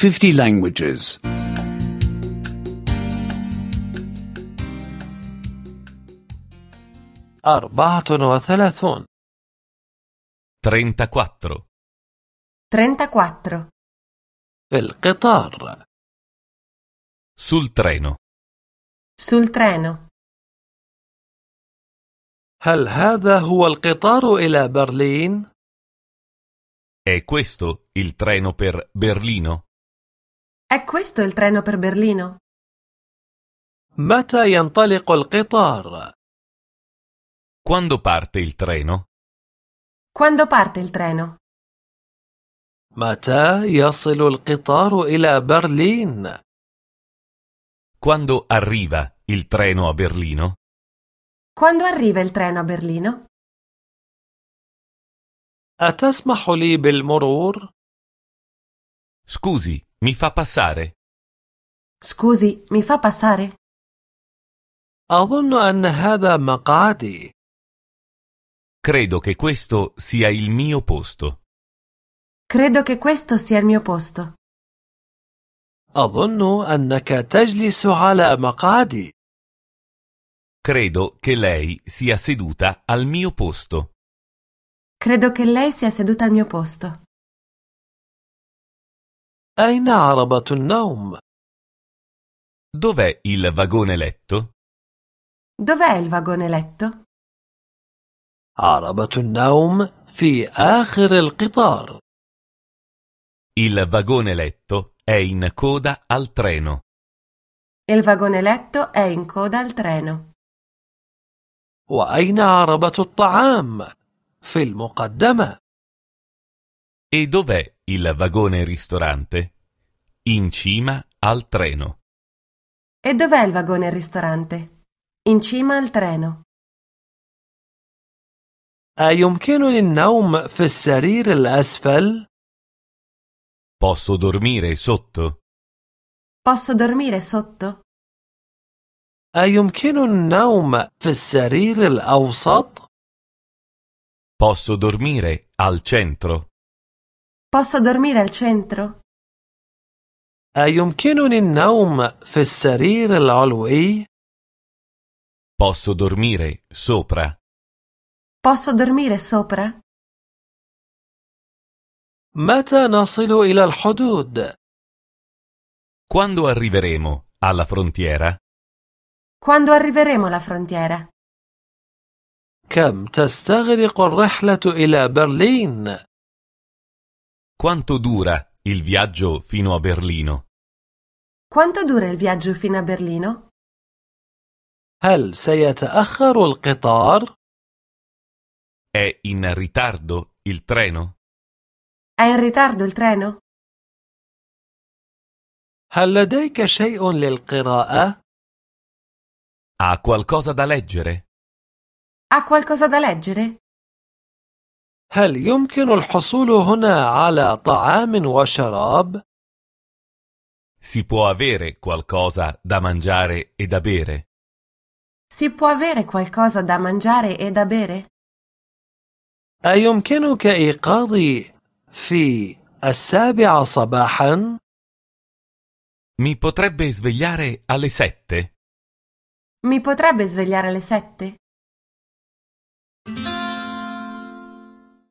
50 languages. 34 34. 34. في القطار. Sul treno. Sul treno. هل هذا هو القطار إلى برلين؟ È questo il treno per Berlino? È questo il treno per Berlino? متى ينطلق القطار؟ Quando parte il treno? Quando parte il treno? متى يصل القطار إلى برلين؟ Quando arriva il treno a Berlino? Quando arriva il treno a Berlino? أتسمح لي بالمرور؟ Scusi, mi fa passare? Scusi, mi fa passare? أظن أن هذا مقعدي. Credo che questo sia il mio posto. Credo che questo sia il mio posto. أظن أنك تجلس على مقعدي. Credo che lei sia seduta al mio posto. Credo che lei sia seduta al mio posto. أين عربة النوم؟ Dov'è il vagone letto? Dov'è il vagone letto? عربة النوم في آخر القطار. Il vagone letto è in coda al treno. Il vagone letto è in coda al treno. وأين عربة الطعام؟ في المقدمة. E dov'è il vagone ristorante? In cima al treno. E dov'è il vagone ristorante? In cima al treno. أيمكنني النوم في السرير الأسفل؟ Posso dormire sotto? Posso dormire sotto? أيمكنني النوم في السرير الأوسط؟ Posso dormire al centro? Posso dormire al centro? أيمكنني النوم في السرير العلوي؟ Posso dormire sopra? Posso dormire sopra? متى نصل إلى الحدود؟ Quando arriveremo alla frontiera? Quando arriveremo alla frontiera? كم تستغرق الرحلة إلى برلين؟ Quanto dura il viaggio fino a Berlino? Quanto dura il viaggio fino a Berlino? هل سيتأخر القطار؟ È in ritardo il treno? È in ritardo il treno? هل لديك شيء للقراءة؟ Ha qualcosa da leggere? Ha qualcosa da leggere? هل يمكن الحصول هنا على طعام وشراب؟ Si può avere qualcosa da mangiare e da bere? Si può avere qualcosa da mangiare e da bere? أيمكنك إيقاظي في 7 صباحا؟ Mi potrebbe svegliare alle 7? Mi potrebbe svegliare alle 7?